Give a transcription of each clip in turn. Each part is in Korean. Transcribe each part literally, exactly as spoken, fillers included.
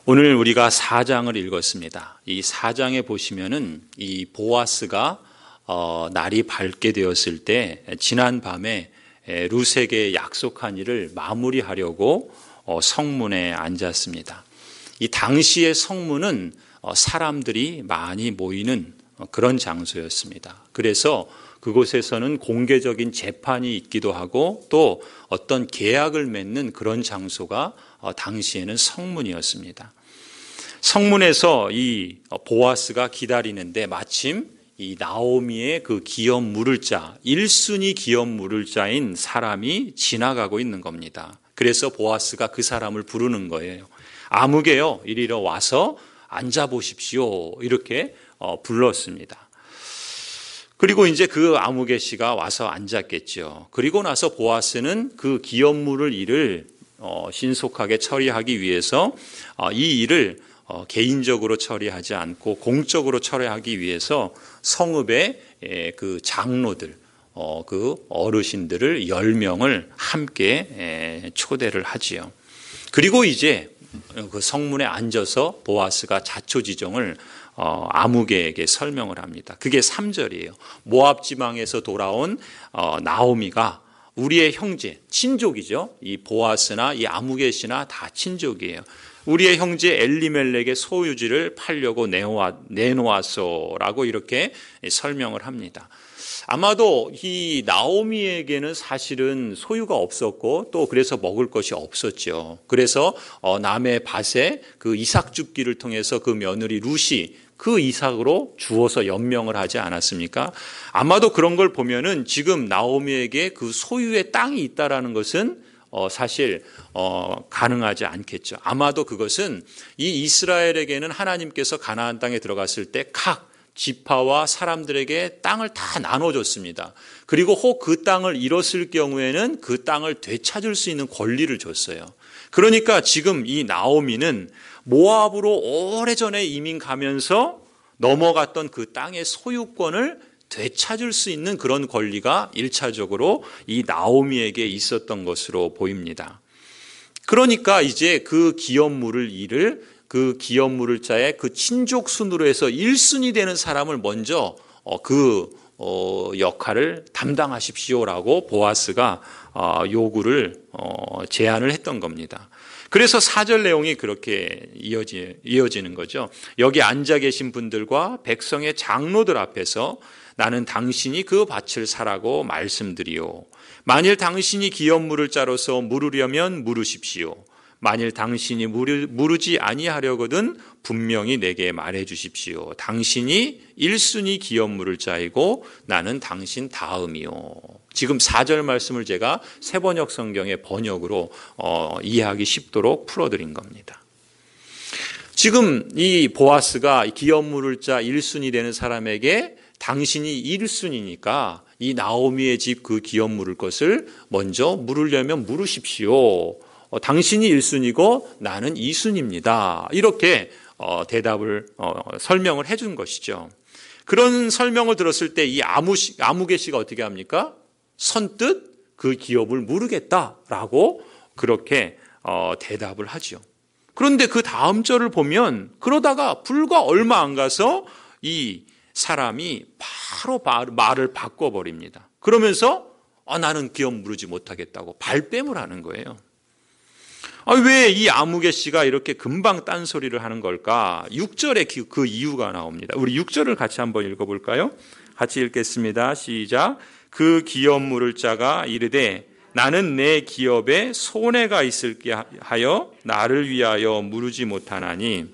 오늘 우리가 사 장을 읽었습니다. 이 사 장에 보시면은 이 보아스가 어, 날이 밝게 되었을 때 지난 밤에 룻에게 약속한 일을 마무리하려고 어, 성문에 앉았습니다. 이 당시의 성문은 어, 사람들이 많이 모이는 그런 장소였습니다. 그래서 그곳에서는 공개적인 재판이 있기도 하고 또 어떤 계약을 맺는 그런 장소가 어, 당시에는 성문이었습니다. 성문에서 이 보아스가 기다리는데 마침 이 나오미의 그 기업 물을 자, 일 순위 기업 물을 자인 사람이 지나가고 있는 겁니다. 그래서 보아스가 그 사람을 부르는 거예요. 아무개요, 이리로 와서 앉아보십시오. 이렇게 어, 불렀습니다. 그리고 이제 그 아무개 씨가 와서 앉았겠죠. 그리고 나서 보아스는 그 기업 물을 일을 어, 신속하게 처리하기 위해서 어, 이 일을 어, 개인적으로 처리하지 않고 공적으로 처리하기 위해서 성읍의 에, 그 장로들, 어, 그 어르신들을 열 명을 함께 에, 초대를 하지요. 그리고 이제 그 성문에 앉아서 보아스가 자초지종을 어, 아무개에게 설명을 합니다. 그게 삼 절이에요. 모압 지방에서 돌아온 어, 나오미가 우리의 형제, 친족이죠. 이 보아스나 이 아무개 씨나 다 친족이에요. 우리의 형제 엘리멜렉의 소유지를 팔려고 내놓았소라고 이렇게 설명을 합니다. 아마도 이 나오미에게는 사실은 소유가 없었고 또 그래서 먹을 것이 없었죠. 그래서 남의 밭에 그 이삭 줍기를 통해서 그 며느리 룻이 그 이삭으로 주어서 연명을 하지 않았습니까? 아마도 그런 걸 보면은 지금 나오미에게 그 소유의 땅이 있다라는 것은 어, 사실 어, 가능하지 않겠죠. 아마도 그것은 이 이스라엘에게는 하나님께서 가나안 땅에 들어갔을 때 각 지파와 사람들에게 땅을 다 나눠줬습니다. 그리고 혹 그 땅을 잃었을 경우에는 그 땅을 되찾을 수 있는 권리를 줬어요. 그러니까 지금 이 나오미는 모압으로 오래전에 이민 가면서 넘어갔던 그 땅의 소유권을 되찾을 수 있는 그런 권리가 일차적으로 이 나오미에게 있었던 것으로 보입니다. 그러니까 이제 그 기업 물을 일을 그 기업 물을 자의 그 친족 순으로 해서 일 순위 되는 사람을 먼저 그 역할을 담당하십시오라고 보아스가 요구를 제안을 했던 겁니다. 그래서 사 절 내용이 그렇게 이어지, 이어지는 거죠. 여기 앉아 계신 분들과 백성의 장로들 앞에서 나는 당신이 그 밭을 사라고 말씀드리오. 만일 당신이 기업 물을 자로서 물으려면 물으십시오. 만일 당신이 물으, 물으지 아니하려거든 분명히 내게 말해 주십시오. 당신이 일 순위 기업 물을 자이고 나는 당신 다음이요. 지금 사 절 말씀을 제가 새번역 성경의 번역으로 어, 이해하기 쉽도록 풀어드린 겁니다. 지금 이 보아스가 기업 물을 자 일 순위 되는 사람에게 당신이 일 순위니까 이 나오미의 집 그 기업 물을 것을 먼저 물으려면 물으십시오. 어, 당신이 일 순위고 나는 이 순위입니다. 이렇게 어, 대답을 어, 설명을 해준 것이죠. 그런 설명을 들었을 때 이 아무, 아무개 씨가 어떻게 합니까? 선뜻 그 기업을 물으겠다라고 그렇게 어, 대답을 하죠. 그런데 그 다음 절을 보면 그러다가 불과 얼마 안 가서 이 사람이 바로 말을 바꿔버립니다. 그러면서 아, 나는 기업 물으지 못하겠다고 발뺌을 하는 거예요. 아, 왜 이 아무개 씨가 이렇게 금방 딴소리를 하는 걸까? 육 절에 그 이유가 나옵니다. 우리 육 절을 같이 한번 읽어볼까요? 같이 읽겠습니다. 시작. 그 기업 물을 자가 이르되 나는 내 기업에 손해가 있을게 하여 나를 위하여 물으지 못하나니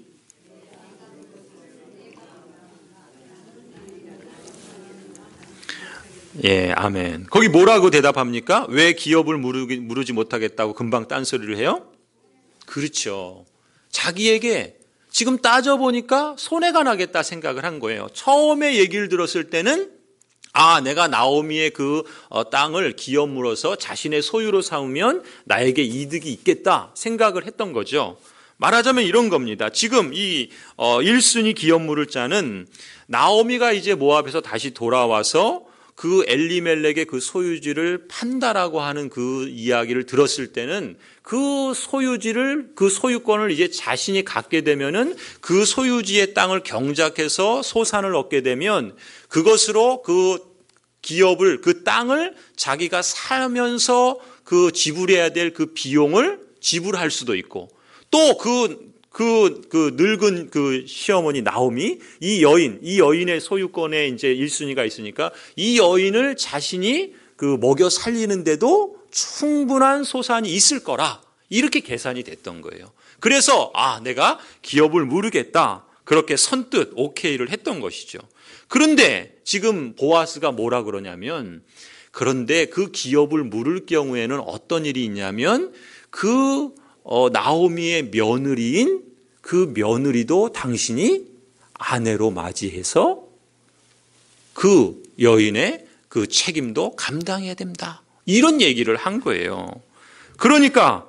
예, 아멘. 거기 뭐라고 대답합니까? 왜 기업을 물으기, 물으지 못하겠다고 금방 딴소리를 해요? 그렇죠. 자기에게 지금 따져보니까 손해가 나겠다 생각을 한 거예요. 처음에 얘기를 들었을 때는 아, 내가 나오미의 그 땅을 기업 물어서 자신의 소유로 삼으면 나에게 이득이 있겠다 생각을 했던 거죠. 말하자면 이런 겁니다. 지금 이 일 순위 기업 물을 자는 나오미가 이제 모압에서 다시 돌아와서 그 엘리멜렉의 그 소유지를 판다라고 하는 그 이야기를 들었을 때는 그 소유지를, 그 소유권을 이제 자신이 갖게 되면은 그 소유지의 땅을 경작해서 소산을 얻게 되면 그것으로 그 기업을, 그 땅을 자기가 살면서 그 지불해야 될 그 비용을 지불할 수도 있고, 또 그 그, 그 늙은 그 시어머니 나오미, 이 여인, 이 여인의 소유권에 이제 일 순위가 있으니까 이 여인을 자신이 그 먹여 살리는데도 충분한 소산이 있을 거라, 이렇게 계산이 됐던 거예요. 그래서 아, 내가 기업을 물으겠다, 그렇게 선뜻 오케이를 했던 것이죠. 그런데 지금 보아스가 뭐라 그러냐면, 그런데 그 기업을 물을 경우에는 어떤 일이 있냐면 그 어, 나오미의 며느리인 그 며느리도 당신이 아내로 맞이해서 그 여인의 그 책임도 감당해야 된다, 이런 얘기를 한 거예요. 그러니까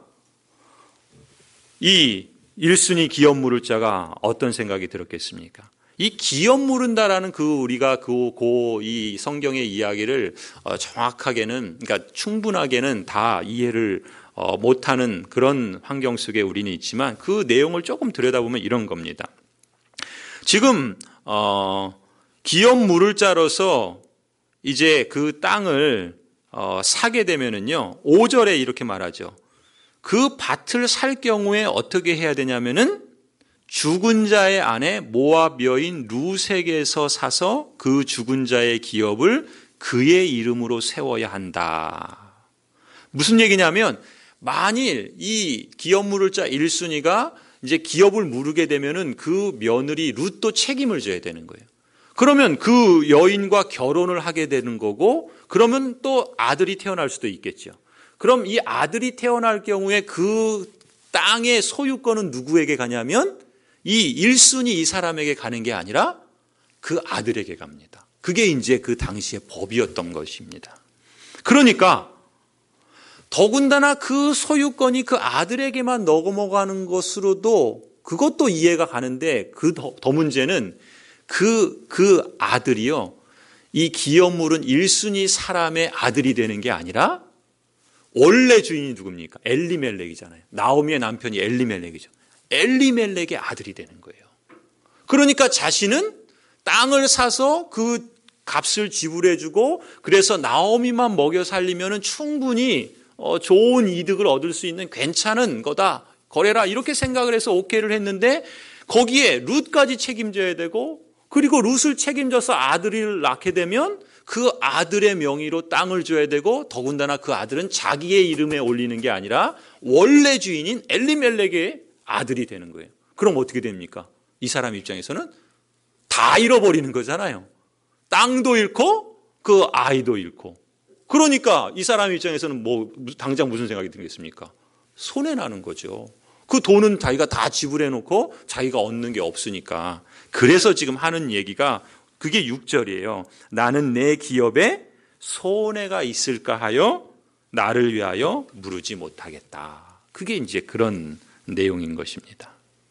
이 일 순위 기업 물을 자가 어떤 생각이 들었겠습니까? 이 기업 물은다라는 그 우리가 그 고 이 성경의 이야기를 어, 정확하게는, 그러니까 충분하게는 다 이해를 어, 못하는 그런 환경 속에 우리는 있지만 그 내용을 조금 들여다보면 이런 겁니다. 지금 어, 기업 물을 자로서 이제 그 땅을 어, 사게 되면은요, 오 절에 이렇게 말하죠. 그 밭을 살 경우에 어떻게 해야 되냐면은 죽은 자의 아내 모압 여인 루색에서 사서 그 죽은 자의 기업을 그의 이름으로 세워야 한다. 무슨 얘기냐면, 만일 이 기업 물을 자 일 순위가 이제 기업을 물게 되면은 그 며느리 룻도 책임을 져야 되는 거예요. 그러면 그 여인과 결혼을 하게 되는 거고, 그러면 또 아들이 태어날 수도 있겠죠. 그럼 이 아들이 태어날 경우에 그 땅의 소유권은 누구에게 가냐면 이 일 순위 이 사람에게 가는 게 아니라 그 아들에게 갑니다. 그게 이제 그 당시의 법이었던 것입니다. 그러니까 더군다나 그 소유권이 그 아들에게만 넘어가는 것으로도 그것도 이해가 가는데, 그 더, 더 문제는 그, 그 아들이요, 이 기업물은 일 순위 사람의 아들이 되는 게 아니라 원래 주인이 누굽니까? 엘리멜렉이잖아요. 나오미의 남편이 엘리멜렉이죠. 엘리멜렉의 아들이 되는 거예요. 그러니까 자신은 땅을 사서 그 값을 지불해주고, 그래서 나오미만 먹여 살리면 충분히 좋은 이득을 얻을 수 있는 괜찮은 거다, 거래라, 이렇게 생각을 해서 오케이를 했는데, 거기에 룻까지 책임져야 되고, 그리고 룻을 책임져서 아들을 낳게 되면 그 아들의 명의로 땅을 줘야 되고, 더군다나 그 아들은 자기의 이름에 올리는 게 아니라 원래 주인인 엘리멜렉의 아들이 되는 거예요. 그럼 어떻게 됩니까? 이 사람 입장에서는 다 잃어버리는 거잖아요. 땅도 잃고 그 아이도 잃고. 그러니까 이 사람 입장에서는 뭐 당장 무슨 생각이 들겠습니까? 손해나는 거죠. 그 돈은 자기가 다 지불해놓고 자기가 얻는 게 없으니까. 그래서 지금 하는 얘기가 그게 육 절이에요. 나는 내 기업에 손해가 있을까 하여 나를 위하여 물으지 못하겠다. 그게 이제 그런 내용인 것입니다.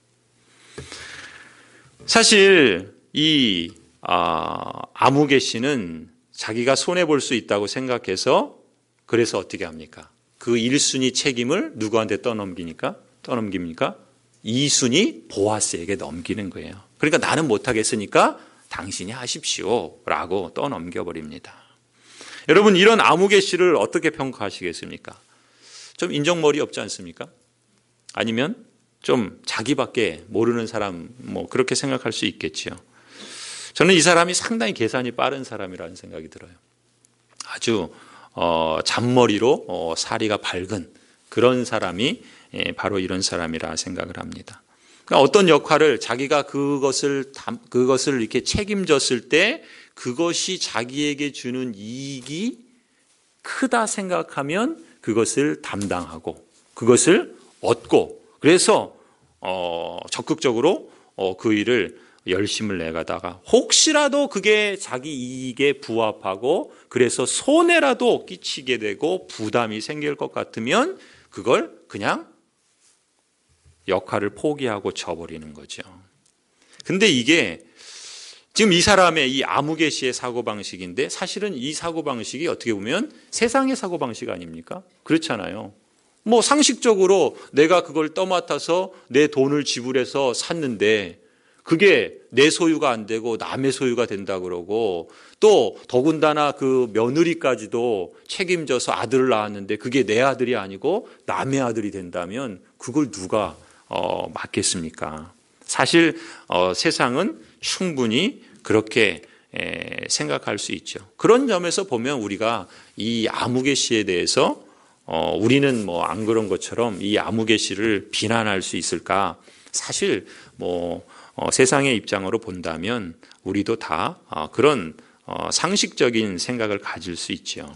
사실 이 아, 아무개 씨는 자기가 손해볼 수 있다고 생각해서, 그래서 어떻게 합니까? 그 일 순위 책임을 누구한테 떠넘기니까? 떠넘깁니까? 이 순위 보아스에게 넘기는 거예요. 그러니까 나는 못하겠으니까 당신이 하십시오 라고 떠넘겨버립니다. 여러분, 이런 아무개 씨를 어떻게 평가하시겠습니까? 좀 인정머리 없지 않습니까? 아니면 좀 자기밖에 모르는 사람, 뭐 그렇게 생각할 수 있겠지요. 저는 이 사람이 상당히 계산이 빠른 사람이라는 생각이 들어요. 아주 어, 잔머리로 어, 사리가 밝은 그런 사람이 예, 바로 이런 사람이라 생각을 합니다. 그러니까 어떤 역할을 자기가 그것을 그것을 이렇게 책임졌을 때 그것이 자기에게 주는 이익이 크다 생각하면 그것을 담당하고 그것을 얻고, 그래서 어, 적극적으로 어, 그 일을 열심을 내가다가 혹시라도 그게 자기 이익에 부합하고 그래서 손해라도 끼치게 되고 부담이 생길 것 같으면 그걸 그냥 역할을 포기하고 져버리는 거죠. 근데 이게 지금 이 사람의 이 아무개 씨의 사고방식인데 사실은 이 사고방식이 어떻게 보면 세상의 사고방식 아닙니까? 그렇잖아요. 뭐 상식적으로 내가 그걸 떠맡아서 내 돈을 지불해서 샀는데 그게 내 소유가 안 되고 남의 소유가 된다 그러고 또 더군다나 그 며느리까지도 책임져서 아들을 낳았는데 그게 내 아들이 아니고 남의 아들이 된다면 그걸 누가 어, 맡겠습니까? 사실 어, 세상은 충분히 그렇게 에, 생각할 수 있죠. 그런 점에서 보면 우리가 이 아무개 씨에 대해서 어, 우리는 뭐 안 그런 것처럼 이 아무개 씨를 비난할 수 있을까? 사실 뭐 어, 세상의 입장으로 본다면 우리도 다 어, 그런 어, 상식적인 생각을 가질 수 있죠.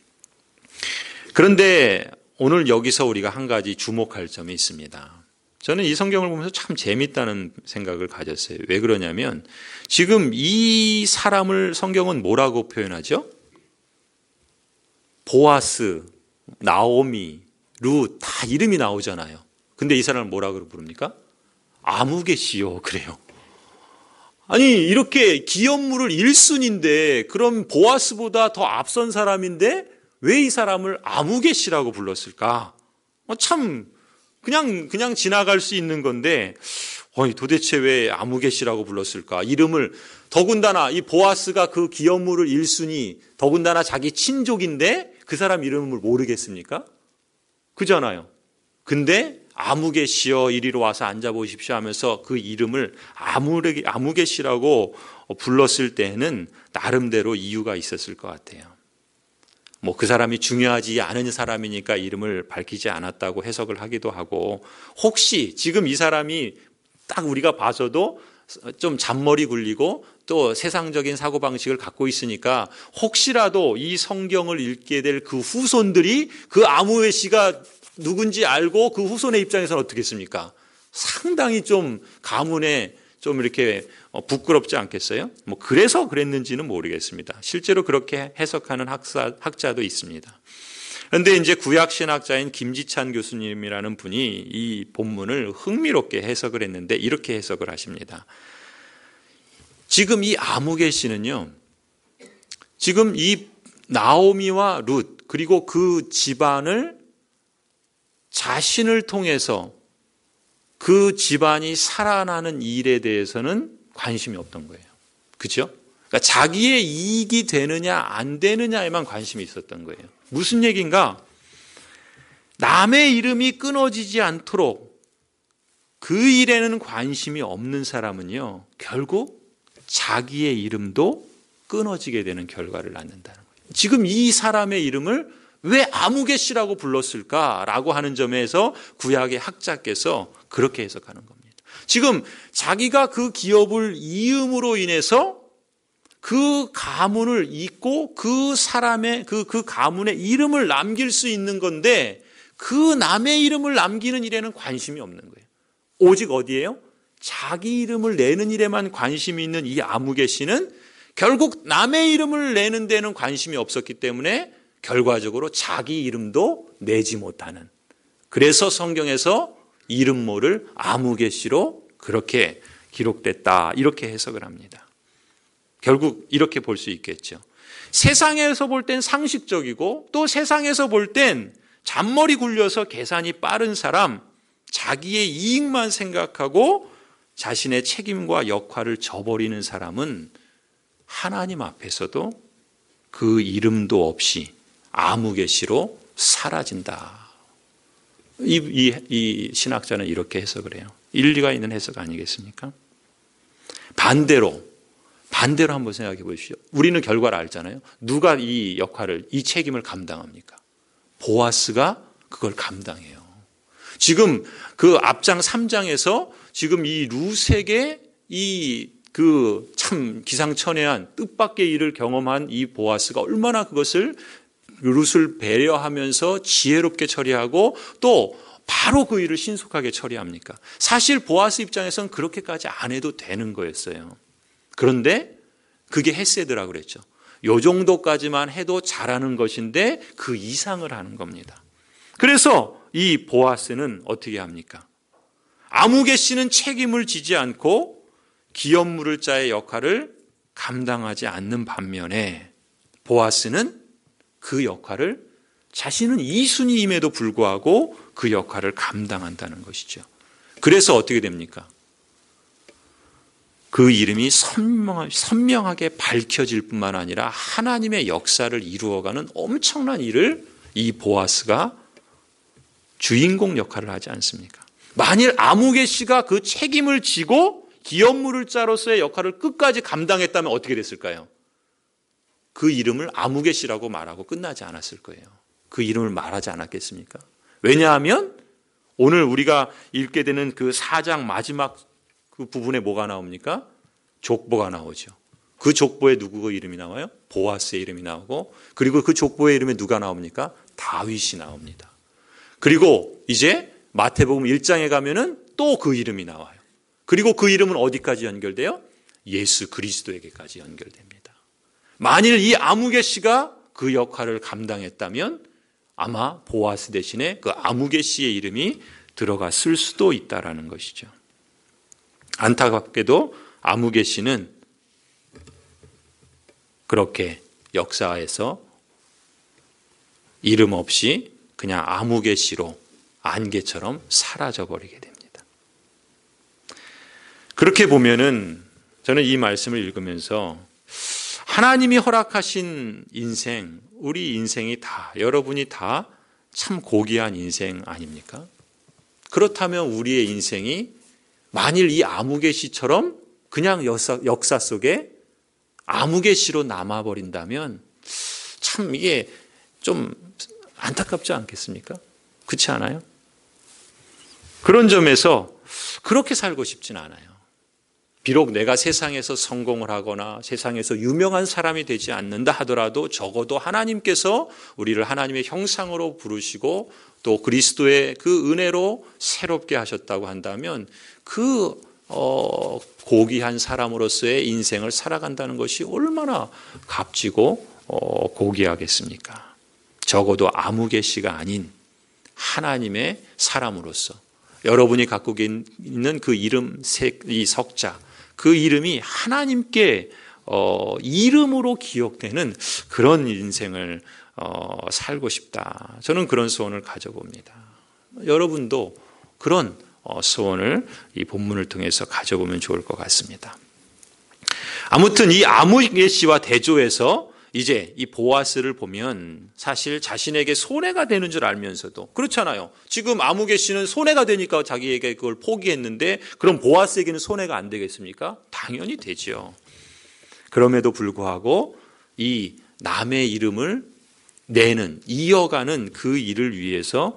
그런데 오늘 여기서 우리가 한 가지 주목할 점이 있습니다. 저는 이 성경을 보면서 참 재밌다는 생각을 가졌어요. 왜 그러냐면 지금 이 사람을 성경은 뭐라고 표현하죠? 보아스, 나오미, 룻 다 이름이 나오잖아요. 근데 이 사람을 뭐라고 부릅니까? 아무개 씨요. 그래요. 아니 이렇게 기업물을 일 순인데 그럼 보아스보다 더 앞선 사람인데 왜 이 사람을 아무개 씨라고 불렀을까? 어, 참 그냥 그냥 지나갈 수 있는 건데 어이, 도대체 왜 아무개 씨라고 불렀을까? 이름을 더군다나 이 보아스가 그 기업물을 일 순위 더군다나 자기 친족인데 그 사람 이름을 모르겠습니까? 그잖아요. 근데 아무개 씨여 이리로 와서 앉아보십시오 하면서 그 이름을 아무개, 아무개 씨라고 불렀을 때는 나름대로 이유가 있었을 것 같아요. 뭐 그 사람이 중요하지 않은 사람이니까 이름을 밝히지 않았다고 해석을 하기도 하고 혹시 지금 이 사람이 딱 우리가 봐서도 좀 잔머리 굴리고 또 세상적인 사고방식을 갖고 있으니까 혹시라도 이 성경을 읽게 될 그 후손들이 그 아무개 씨가 누군지 알고 그 후손의 입장에서는 어떻겠습니까? 상당히 좀 가문에 좀 이렇게 부끄럽지 않겠어요? 뭐 그래서 그랬는지는 모르겠습니다. 실제로 그렇게 해석하는 학사, 학자도 있습니다. 그런데 이제 구약신학자인 김지찬 교수님이라는 분이 이 본문을 흥미롭게 해석을 했는데 이렇게 해석을 하십니다. 지금 이 아무개 씨는요, 지금 이 나오미와 룻 그리고 그 집안을 자신을 통해서 그 집안이 살아나는 일에 대해서는 관심이 없던 거예요. 그렇죠? 그러니까 자기의 이익이 되느냐 안 되느냐에만 관심이 있었던 거예요. 무슨 얘기인가? 남의 이름이 끊어지지 않도록 그 일에는 관심이 없는 사람은요, 결국 자기의 이름도 끊어지게 되는 결과를 낳는다는 거예요. 지금 이 사람의 이름을 왜 아무개 씨라고 불렀을까라고 하는 점에서 구약의 학자께서 그렇게 해석하는 겁니다. 지금 자기가 그 기업을 이음으로 인해서 그 가문을 잇고 그 사람의 그, 그 가문의 이름을 남길 수 있는 건데 그 남의 이름을 남기는 일에는 관심이 없는 거예요. 오직 어디예요? 자기 이름을 내는 일에만 관심이 있는 이 아무개 씨는 결국 남의 이름을 내는 데는 관심이 없었기 때문에 결과적으로 자기 이름도 내지 못하는, 그래서 성경에서 이름모를 아무개 씨로 그렇게 기록됐다 이렇게 해석을 합니다. 결국 이렇게 볼 수 있겠죠. 세상에서 볼 땐 상식적이고 또 세상에서 볼 땐 잔머리 굴려서 계산이 빠른 사람, 자기의 이익만 생각하고 자신의 책임과 역할을 저버리는 사람은 하나님 앞에서도 그 이름도 없이 아무개 씨로 사라진다. 이, 이, 이 신학자는 이렇게 해석을 해요. 일리가 있는 해석 아니겠습니까? 반대로 반대로 한번 생각해 보십시오. 우리는 결과를 알잖아요. 누가 이 역할을, 이 책임을 감당합니까? 보아스가 그걸 감당해요. 지금 그 앞장 삼 장에서 지금 이 룻에게 이 그 참 기상천외한 뜻밖의 일을 경험한 이 보아스가 얼마나 그것을 룻을 배려하면서 지혜롭게 처리하고 또 바로 그 일을 신속하게 처리합니까? 사실 보아스 입장에서는 그렇게까지 안 해도 되는 거였어요. 그런데 그게 헤세드라고 그랬죠. 요 정도까지만 해도 잘하는 것인데 그 이상을 하는 겁니다. 그래서 이 보아스는 어떻게 합니까? 아무개 씨는 책임을 지지 않고 기업 물을 자의 역할을 감당하지 않는 반면에 보아스는 그 역할을 자신은 이순이임에도 불구하고 그 역할을 감당한다는 것이죠. 그래서 어떻게 됩니까? 그 이름이 선명하게 밝혀질 뿐만 아니라 하나님의 역사를 이루어가는 엄청난 일을 이 보아스가 주인공 역할을 하지 않습니까? 만일 아무개 씨가 그 책임을 지고 기업물을 자로서의 역할을 끝까지 감당했다면 어떻게 됐을까요? 그 이름을 아무개 씨라고 말하고 끝나지 않았을 거예요. 그 이름을 말하지 않았겠습니까? 왜냐하면 오늘 우리가 읽게 되는 그 사 장 마지막 그 부분에 뭐가 나옵니까? 족보가 나오죠. 그 족보에 누구 이름이 나와요? 보아스의 이름이 나오고, 그리고 그 족보의 이름에 누가 나옵니까? 다윗이 나옵니다. 그리고 이제 마태복음 일 장에 가면은 또 그 이름이 나와요. 그리고 그 이름은 어디까지 연결돼요? 예수 그리스도에게까지 연결됩니다. 만일 이 아무개 씨가 그 역할을 감당했다면 아마 보아스 대신에 그 아무개 씨의 이름이 들어갔을 수도 있다라는 것이죠. 안타깝게도 아무개 씨는 그렇게 역사에서 이름 없이 그냥 아무개 씨로 안개처럼 사라져버리게 됩니다. 그렇게 보면은 저는 이 말씀을 읽으면서 하나님이 허락하신 인생, 우리 인생이 다, 여러분이 다 참 고귀한 인생 아닙니까? 그렇다면 우리의 인생이 만일 이 아무개 씨처럼 그냥 역사, 역사 속에 아무개 씨로 남아버린다면 참 이게 좀 안타깝지 않겠습니까? 그렇지 않아요? 그런 점에서 그렇게 살고 싶진 않아요. 비록 내가 세상에서 성공을 하거나 세상에서 유명한 사람이 되지 않는다 하더라도 적어도 하나님께서 우리를 하나님의 형상으로 부르시고 또 그리스도의 그 은혜로 새롭게 하셨다고 한다면 그 어, 고귀한 사람으로서의 인생을 살아간다는 것이 얼마나 값지고 어, 고귀하겠습니까? 적어도 아무개 씨가 아닌 하나님의 사람으로서 여러분이 갖고 있는 그 이름, 이 석자, 그 이름이 하나님께 어, 이름으로 기억되는 그런 인생을 어, 살고 싶다. 저는 그런 소원을 가져봅니다. 여러분도 그런 어, 소원을 이 본문을 통해서 가져보면 좋을 것 같습니다. 아무튼 이 아무개 씨와 대조해서 이제 이 보아스를 보면 사실 자신에게 손해가 되는 줄 알면서도 그렇잖아요. 지금 아무개 씨는 손해가 되니까 자기에게 그걸 포기했는데 그럼 보아스에게는 손해가 안 되겠습니까? 당연히 되죠. 그럼에도 불구하고 이 남의 이름을 내는, 이어가는 그 일을 위해서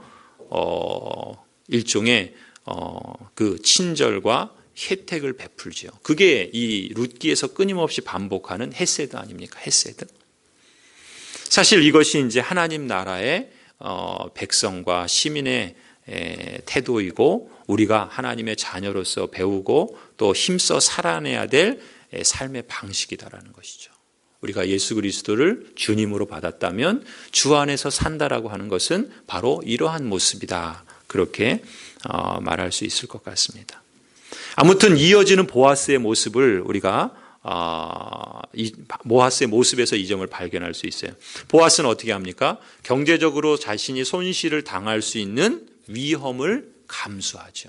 어, 일종의 어, 그 친절과 혜택을 베풀죠. 그게 이 룻기에서 끊임없이 반복하는 헤세드 아닙니까? 헤세드. 사실 이것이 이제 하나님 나라의 어, 백성과 시민의 에, 태도이고 우리가 하나님의 자녀로서 배우고 또 힘써 살아내야 될 에, 삶의 방식이다라는 것이죠. 우리가 예수 그리스도를 주님으로 받았다면 주 안에서 산다라고 하는 것은 바로 이러한 모습이다. 그렇게 어, 말할 수 있을 것 같습니다. 아무튼 이어지는 보아스의 모습을 우리가 어, 이 보아스의 모습에서 이 점을 발견할 수 있어요. 보아스는 어떻게 합니까? 경제적으로 자신이 손실을 당할 수 있는 위험을 감수하죠.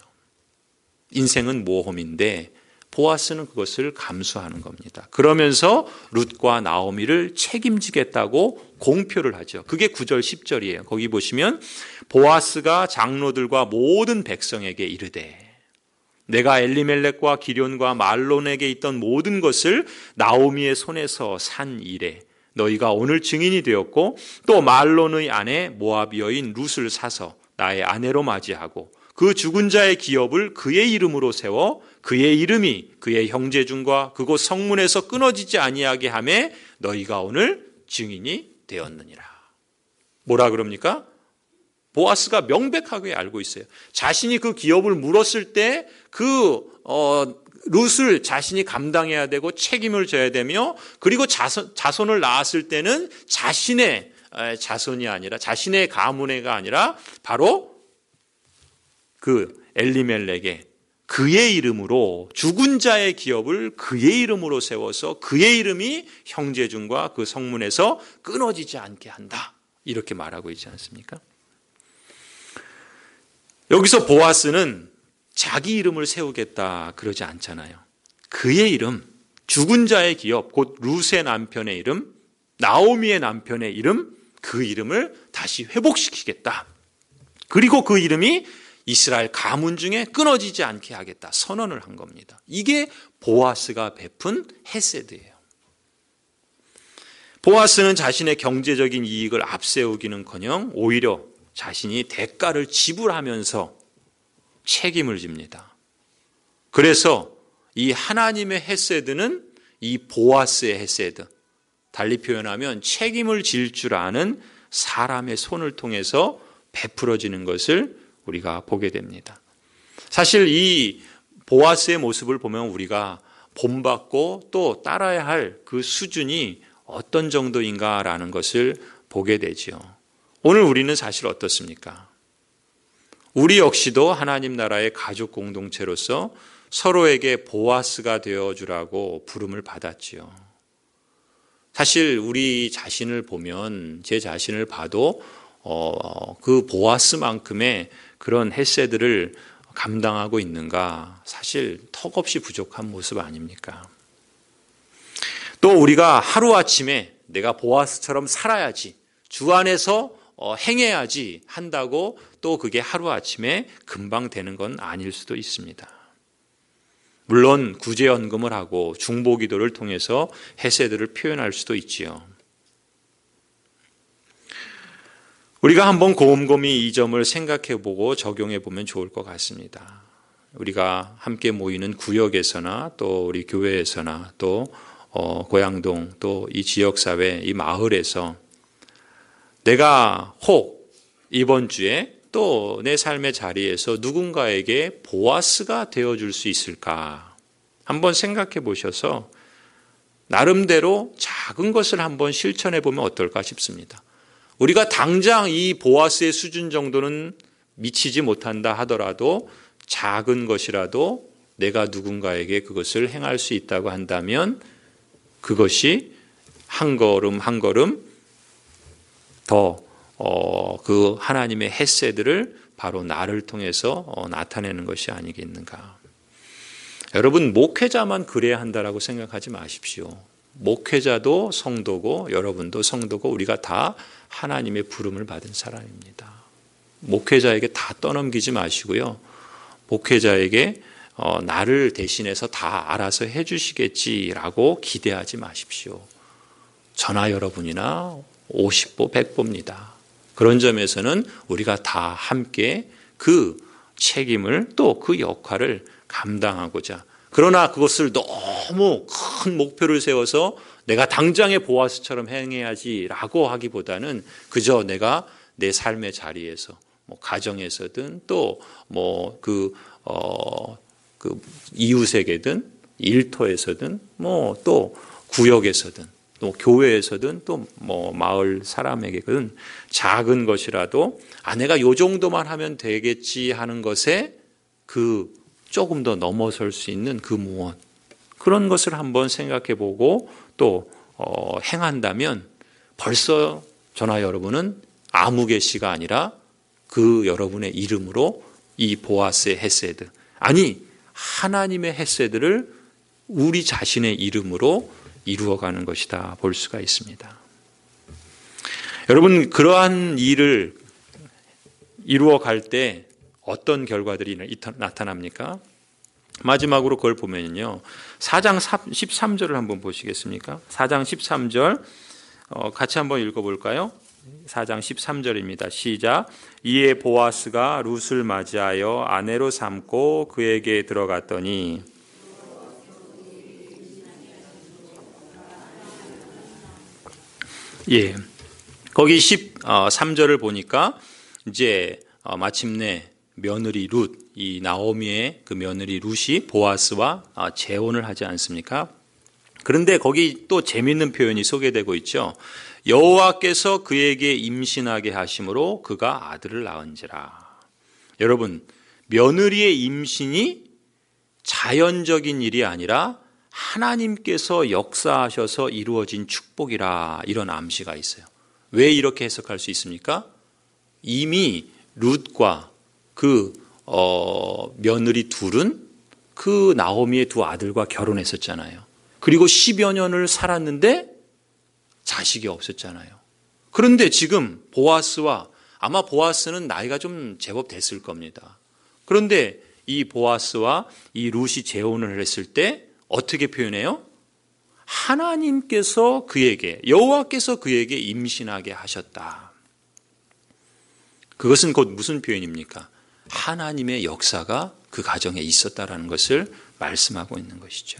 인생은 모험인데 보아스는 그것을 감수하는 겁니다. 그러면서 룻과 나오미를 책임지겠다고 공표를 하죠. 그게 구 절 십 절이에요. 거기 보시면 보아스가 장로들과 모든 백성에게 이르되 내가 엘리멜렉과 기럨과 말론에게 있던 모든 것을 나오미의 손에서 산 이래 너희가 오늘 증인이 되었고 또 말론의 아내 모압 여인 룻을 사서 나의 아내로 맞이하고 그 죽은 자의 기업을 그의 이름으로 세워 그의 이름이 그의 형제중과 그곳 성문에서 끊어지지 아니하게 하매 너희가 오늘 증인이 되었느니라. 뭐라 그럽니까? 보아스가 명백하게 알고 있어요. 자신이 그 기업을 물었을 때 그 어, 룻을 자신이 감당해야 되고 책임을 져야 되며 그리고 자손, 자손을 낳았을 때는 자신의 자손이 아니라 자신의 가문애가 아니라 바로 그 엘리멜렉의 그의 이름으로, 죽은 자의 기업을 그의 이름으로 세워서 그의 이름이 형제중과 그 성문에서 끊어지지 않게 한다. 이렇게 말하고 있지 않습니까? 여기서 보아스는 자기 이름을 세우겠다 그러지 않잖아요. 그의 이름, 죽은 자의 기업, 곧 룻의 남편의 이름, 나오미의 남편의 이름, 그 이름을 다시 회복시키겠다. 그리고 그 이름이 이스라엘 가문 중에 끊어지지 않게 하겠다. 선언을 한 겁니다. 이게 보아스가 베푼 헤세드예요. 보아스는 자신의 경제적인 이익을 앞세우기는커녕 오히려 자신이 대가를 지불하면서 책임을 집니다. 그래서 이 하나님의 헤세드는 이 보아스의 헤세드, 달리 표현하면 책임을 질 줄 아는 사람의 손을 통해서 베풀어지는 것을 우리가 보게 됩니다. 사실 이 보아스의 모습을 보면 우리가 본받고 또 따라야 할 그 수준이 어떤 정도인가라는 것을 보게 되지요. 오늘 우리는 사실 어떻습니까? 우리 역시도 하나님 나라의 가족 공동체로서 서로에게 보아스가 되어주라고 부름을 받았지요. 사실 우리 자신을 보면, 제 자신을 봐도 어, 그 보아스만큼의 그런 헤세드를 감당하고 있는가, 사실 턱없이 부족한 모습 아닙니까? 또 우리가 하루아침에 내가 보아스처럼 살아야지, 주 안에서 어, 행해야지 한다고 또 그게 하루아침에 금방 되는 건 아닐 수도 있습니다. 물론 구제연금을 하고 중보기도를 통해서 헤세드를 표현할 수도 있지요. 우리가 한번 곰곰이 이 점을 생각해 보고 적용해 보면 좋을 것 같습니다. 우리가 함께 모이는 구역에서나 또 우리 교회에서나 또 어, 고양동 또 이 지역사회, 이 마을에서 내가 혹 이번 주에 또 내 삶의 자리에서 누군가에게 보아스가 되어줄 수 있을까? 한번 생각해 보셔서 나름대로 작은 것을 한번 실천해 보면 어떨까 싶습니다. 우리가 당장 이 보아스의 수준 정도는 미치지 못한다 하더라도 작은 것이라도 내가 누군가에게 그것을 행할 수 있다고 한다면 그것이 한 걸음 한 걸음 더 어, 그 하나님의 헤세드를 바로 나를 통해서 어, 나타내는 것이 아니겠는가. 여러분, 목회자만 그래야 한다라고 생각하지 마십시오. 목회자도 성도고 여러분도 성도고 우리가 다 하나님의 부름을 받은 사람입니다. 목회자에게 다 떠넘기지 마시고요. 목회자에게 어, 나를 대신해서 다 알아서 해주시겠지라고 기대하지 마십시오. 저나 여러분이나 오십 보 백 보입니다. 그런 점에서는 우리가 다 함께 그 책임을 또 그 역할을 감당하고자, 그러나 그것을 너무 큰 목표를 세워서 내가 당장의 보아스처럼 행해야지라고 하기보다는 그저 내가 내 삶의 자리에서 뭐 가정에서든 또 뭐 그 어 그 이웃에게든 일터에서든 뭐 또 구역에서든 또 교회에서든 또 뭐 마을 사람에게든 작은 것이라도 아 내가 요 정도만 하면 되겠지 하는 것에 그 조금 더 넘어설 수 있는 그 무엇, 그런 것을 한번 생각해 보고 또 어, 행한다면 벌써 저나 여러분은 아무개 씨가 아니라 그 여러분의 이름으로 이 보아스의 헤세드, 아니 하나님의 헤세드를 우리 자신의 이름으로 이루어가는 것이다 볼 수가 있습니다. 여러분, 그러한 일을 이루어갈 때 어떤 결과들이 나타납니까? 마지막으로 그걸 보면요, 사 장 십삼 절을 한번 보시겠습니까? 사 장 십삼 절 어, 같이 한번 읽어볼까요? 사 장 십삼 절입니다. 시작. 이에 보아스가 룻을 맞이하여 아내로 삼고 그에게 들어갔더니 예, 거기 십삼 절을 보니까 이제 마침내 며느리 룻, 이 나오미의 그 며느리 룻이 보아스와 재혼을 하지 않습니까? 그런데 거기 또 재미있는 표현이 소개되고 있죠. 여호와께서 그에게 임신하게 하심으로 그가 아들을 낳은지라. 여러분, 며느리의 임신이 자연적인 일이 아니라 하나님께서 역사하셔서 이루어진 축복이라, 이런 암시가 있어요. 왜 이렇게 해석할 수 있습니까? 이미 룻과 그 어, 며느리 둘은 그 나오미의 두 아들과 결혼했었잖아요. 그리고 십여 년을 살았는데 자식이 없었잖아요. 그런데 지금 보아스와, 아마 보아스는 나이가 좀 제법 됐을 겁니다. 그런데 이 보아스와 이 룻이 재혼을 했을 때 어떻게 표현해요? 하나님께서 그에게, 여호와께서 그에게 임신하게 하셨다. 그것은 곧 무슨 표현입니까? 하나님의 역사가 그 가정에 있었다라는 것을 말씀하고 있는 것이죠.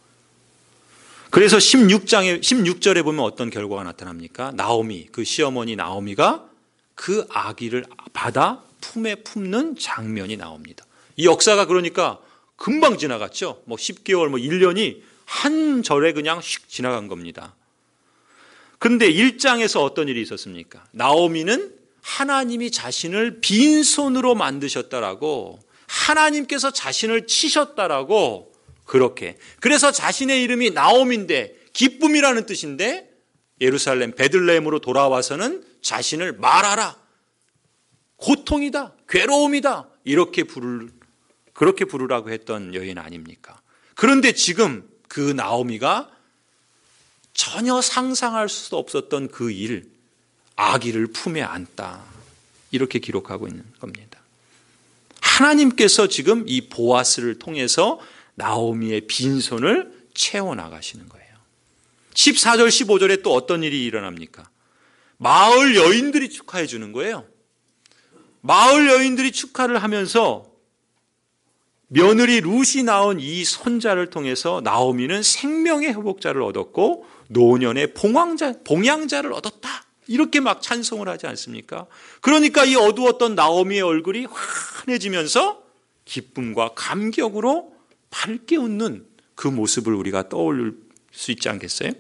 그래서 십육 장에, 십육 절에 보면 어떤 결과가 나타납니까? 나오미, 그 시어머니 나오미가 그 아기를 받아 품에 품는 장면이 나옵니다. 이 역사가 그러니까 금방 지나갔죠. 뭐 십 개월, 뭐 일 년이 한 절에 그냥 휙 지나간 겁니다. 그런데 일 장에서 어떤 일이 있었습니까? 나오미는 하나님이 자신을 빈손으로 만드셨다라고, 하나님께서 자신을 치셨다라고, 그렇게, 그래서 자신의 이름이 나오미인데 기쁨이라는 뜻인데 예루살렘 베들레헴으로 돌아와서는 자신을 말하라, 고통이다, 괴로움이다, 이렇게 부를, 그렇게 부르라고 했던 여인 아닙니까? 그런데 지금 그 나오미가 전혀 상상할 수도 없었던 그 일, 아기를 품에 안다, 이렇게 기록하고 있는 겁니다. 하나님께서 지금 이 보아스를 통해서 나오미의 빈손을 채워나가시는 거예요. 십사 절 십오 절에 또 어떤 일이 일어납니까? 마을 여인들이 축하해 주는 거예요. 마을 여인들이 축하를 하면서 며느리 룻이 낳은 이 손자를 통해서 나오미는 생명의 회복자를 얻었고 노년의 봉황자, 봉양자를 얻었다, 이렇게 막 찬송을 하지 않습니까? 그러니까 이 어두웠던 나오미의 얼굴이 환해지면서 기쁨과 감격으로 밝게 웃는 그 모습을 우리가 떠올릴 수 있지 않겠어요?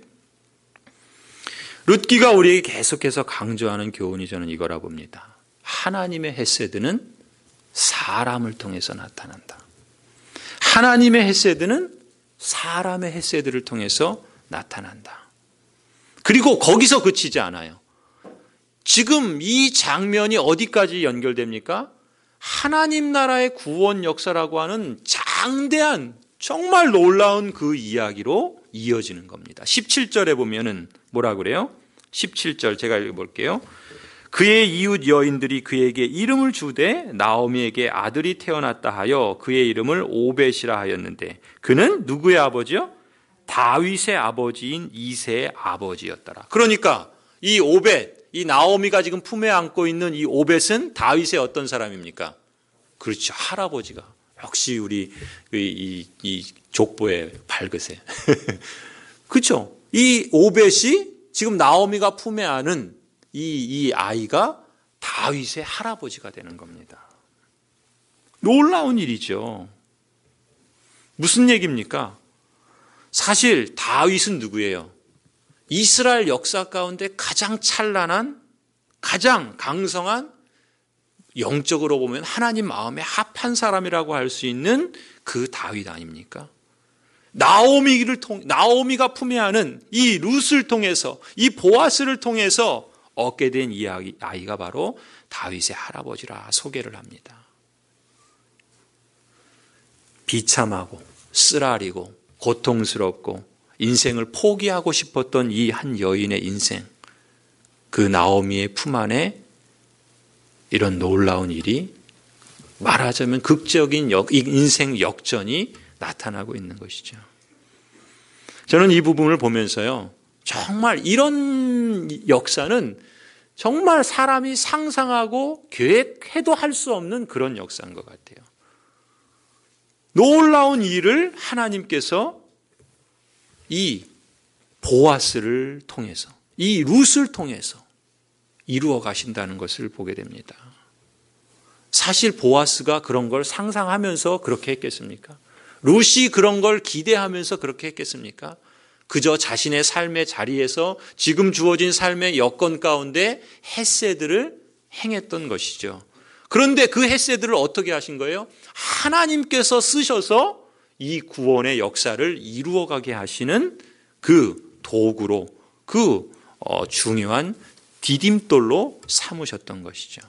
룻기가 우리에게 계속해서 강조하는 교훈이 저는 이거라 봅니다. 하나님의 헤세드는 사람을 통해서 나타난다. 하나님의 헤세드는 사람의 헤세드를 통해서 나타난다. 그리고 거기서 그치지 않아요. 지금 이 장면이 어디까지 연결됩니까? 하나님 나라의 구원 역사라고 하는 장대한, 정말 놀라운 그 이야기로 이어지는 겁니다. 십칠 절에 보면은 뭐라 그래요? 십칠 절 제가 읽어볼게요. 그의 이웃 여인들이 그에게 이름을 주되 나오미에게 아들이 태어났다 하여 그의 이름을 오벳이라 하였는데 그는 누구의 아버지요? 다윗의 아버지인 이새의 아버지였더라. 그러니까 이 오벳, 이 나오미가 지금 품에 안고 있는 이 오벳은 다윗의 어떤 사람입니까? 그렇죠, 할아버지가. 역시 우리 이, 이 족보에 밝으세요. 그렇죠. 이 오벳이 지금 나오미가 품에 안은 이, 이 아이가 다윗의 할아버지가 되는 겁니다. 놀라운 일이죠. 무슨 얘기입니까? 사실 다윗은 누구예요? 이스라엘 역사 가운데 가장 찬란한, 가장 강성한, 영적으로 보면 하나님 마음에 합한 사람이라고 할 수 있는 그 다윗 아닙니까? 나오미를 통, 나오미가 품에 안은 이 룻을 통해서, 이 보아스를 통해서 얻게 된 이 아이가 바로 다윗의 할아버지라 소개를 합니다. 비참하고 쓰라리고 고통스럽고 인생을 포기하고 싶었던 이 한 여인의 인생, 그 나오미의 품 안에 이런 놀라운 일이, 말하자면 극적인 역, 인생 역전이 나타나고 있는 것이죠. 저는 이 부분을 보면서요, 정말 이런 역사는 정말 사람이 상상하고 계획해도 할 수 없는 그런 역사인 것 같아요. 놀라운 일을 하나님께서 이 보아스를 통해서, 이 룻을 통해서 이루어 가신다는 것을 보게 됩니다. 사실 보아스가 그런 걸 상상하면서 그렇게 했겠습니까? 룻이 그런 걸 기대하면서 그렇게 했겠습니까? 그저 자신의 삶의 자리에서 지금 주어진 삶의 여건 가운데 헤세드를 행했던 것이죠. 그런데 그 헤세드를 어떻게 하신 거예요? 하나님께서 쓰셔서 이 구원의 역사를 이루어가게 하시는 그 도구로, 그 중요한 디딤돌로 삼으셨던 것이죠.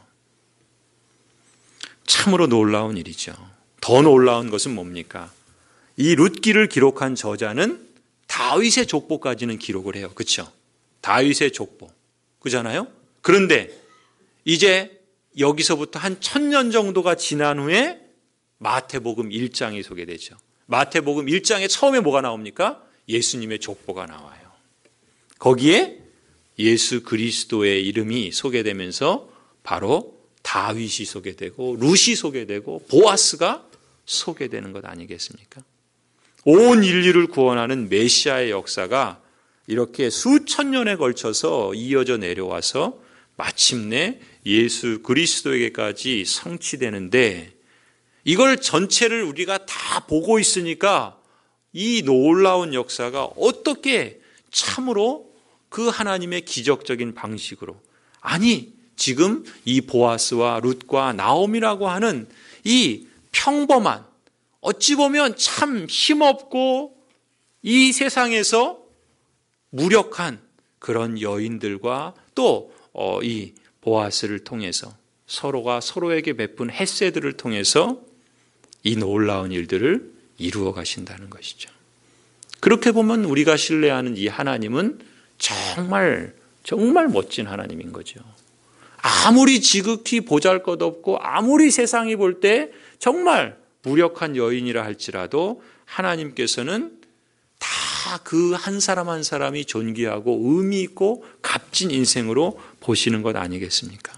참으로 놀라운 일이죠. 더 놀라운 것은 뭡니까? 이 룻기를 기록한 저자는 다윗의 족보까지는 기록을 해요. 그렇죠? 다윗의 족보. 그잖아요? 그런데 이제 여기서부터 한 천년 정도가 지난 후에 마태복음 일 장이 소개되죠. 마태복음 일 장에 처음에 뭐가 나옵니까? 예수님의 족보가 나와요. 거기에 예수 그리스도의 이름이 소개되면서 바로 다윗이 소개되고 룻이 소개되고 보아스가 소개되는 것 아니겠습니까? 온 인류를 구원하는 메시아의 역사가 이렇게 수천 년에 걸쳐서 이어져 내려와서 마침내 예수 그리스도에게까지 성취되는데, 이걸 전체를 우리가 다 보고 있으니까 이 놀라운 역사가 어떻게 참으로 그 하나님의 기적적인 방식으로, 아니 지금 이 보아스와 룻과 나옴이라고 하는 이 평범한, 어찌 보면 참 힘없고 이 세상에서 무력한 그런 여인들과 또 이 보아스를 통해서 서로가 서로에게 베푼 헤세드를 통해서 이 놀라운 일들을 이루어 가신다는 것이죠. 그렇게 보면 우리가 신뢰하는 이 하나님은 정말 정말 멋진 하나님인 거죠. 아무리 지극히 보잘것없고 아무리 세상이 볼 때 정말 무력한 여인이라 할지라도 하나님께서는 다 그 한 사람 한 사람이 존귀하고 의미 있고 값진 인생으로 보시는 것 아니겠습니까?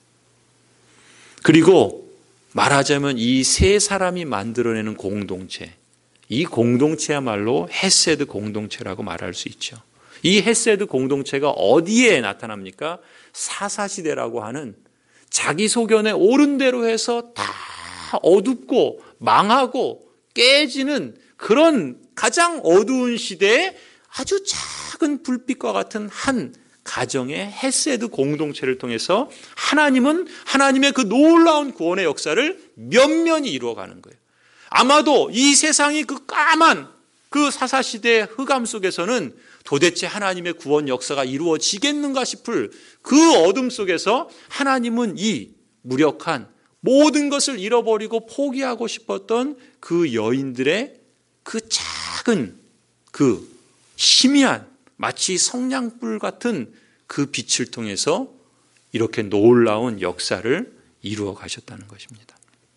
그리고 말하자면 이 세 사람이 만들어내는 공동체, 이 공동체야말로 헤세드 공동체라고 말할 수 있죠. 이 헤세드 공동체가 어디에 나타납니까? 사사시대라고 하는 자기 소견에 옳은 대로 해서 다 어둡고 망하고 깨지는 그런 가장 어두운 시대에 아주 작은 불빛과 같은 한 가정의 헤세드 공동체를 통해서 하나님은 하나님의 그 놀라운 구원의 역사를 면면히 이루어가는 거예요. 아마도 이 세상이 그 까만 그 사사시대의 흑암 속에서는 도대체 하나님의 구원 역사가 이루어지겠는가 싶을 그 어둠 속에서 하나님은 이 무력한 모든 것을 잃어버리고 포기하고 싶었던 그 여인들의 그 작은 그 희미한 마치 성냥불 같은 그 빛을 통해서 이렇게 놀라운 역사를 이루어 가셨다는 것입니다.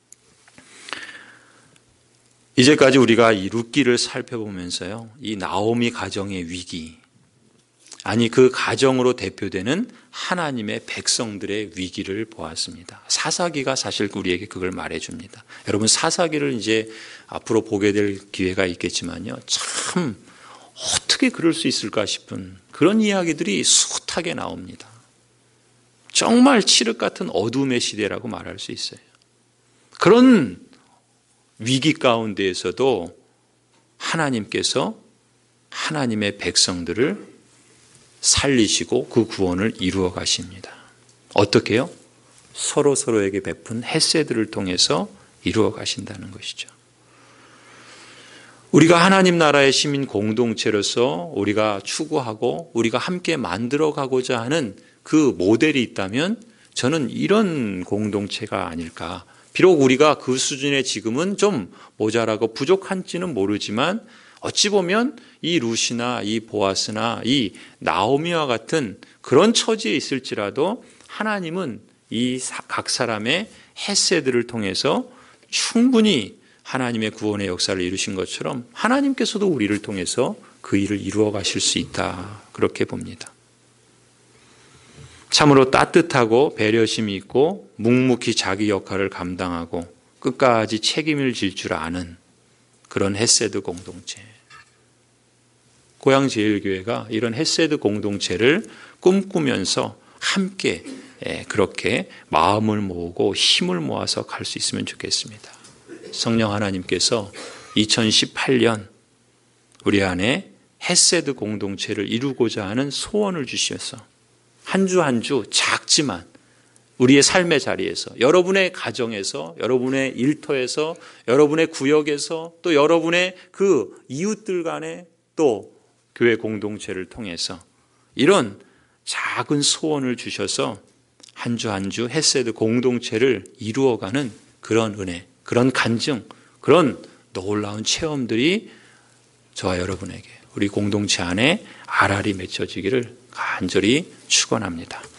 이제까지 우리가 이 룻기를 살펴보면서요, 이 나오미 가정의 위기, 아니 그 가정으로 대표되는 하나님의 백성들의 위기를 보았습니다. 사사기가 사실 우리에게 그걸 말해줍니다. 여러분, 사사기를 이제 앞으로 보게 될 기회가 있겠지만요, 참 어떻게 그럴 수 있을까 싶은 그런 이야기들이 숱하게 나옵니다. 정말 칠흑 같은 어둠의 시대라고 말할 수 있어요. 그런 위기 가운데에서도 하나님께서 하나님의 백성들을 살리시고 그 구원을 이루어 가십니다. 어떻게요? 서로 서로에게 베푼 헤세드를 통해서 이루어 가신다는 것이죠. 우리가 하나님 나라의 시민 공동체로서 우리가 추구하고 우리가 함께 만들어가고자 하는 그 모델이 있다면 저는 이런 공동체가 아닐까. 비록 우리가 그 수준에 지금은 좀 모자라고 부족한지는 모르지만 어찌 보면 이 룻이나 이 보아스나 이 나오미와 같은 그런 처지에 있을지라도 하나님은 이 각 사람의 헤세드를 통해서 충분히 하나님의 구원의 역사를 이루신 것처럼 하나님께서도 우리를 통해서 그 일을 이루어 가실 수 있다, 그렇게 봅니다. 참으로 따뜻하고 배려심이 있고 묵묵히 자기 역할을 감당하고 끝까지 책임을 질 줄 아는 그런 헤세드 공동체. 고양제일교회가 이런 헤세드 공동체를 꿈꾸면서 함께 그렇게 마음을 모으고 힘을 모아서 갈 수 있으면 좋겠습니다. 성령 하나님께서 이천십팔 년 우리 안에 헤세드 공동체를 이루고자 하는 소원을 주셔서 한 주 한 주 작지만 우리의 삶의 자리에서, 여러분의 가정에서, 여러분의 일터에서, 여러분의 구역에서, 또 여러분의 그 이웃들 간에, 또 교회 공동체를 통해서 이런 작은 소원을 주셔서 한 주 한 주 헤세드 공동체를 이루어가는 그런 은혜, 그런 간증, 그런 놀라운 체험들이 저와 여러분에게, 우리 공동체 안에 알알이 맺혀지기를 간절히 축원합니다.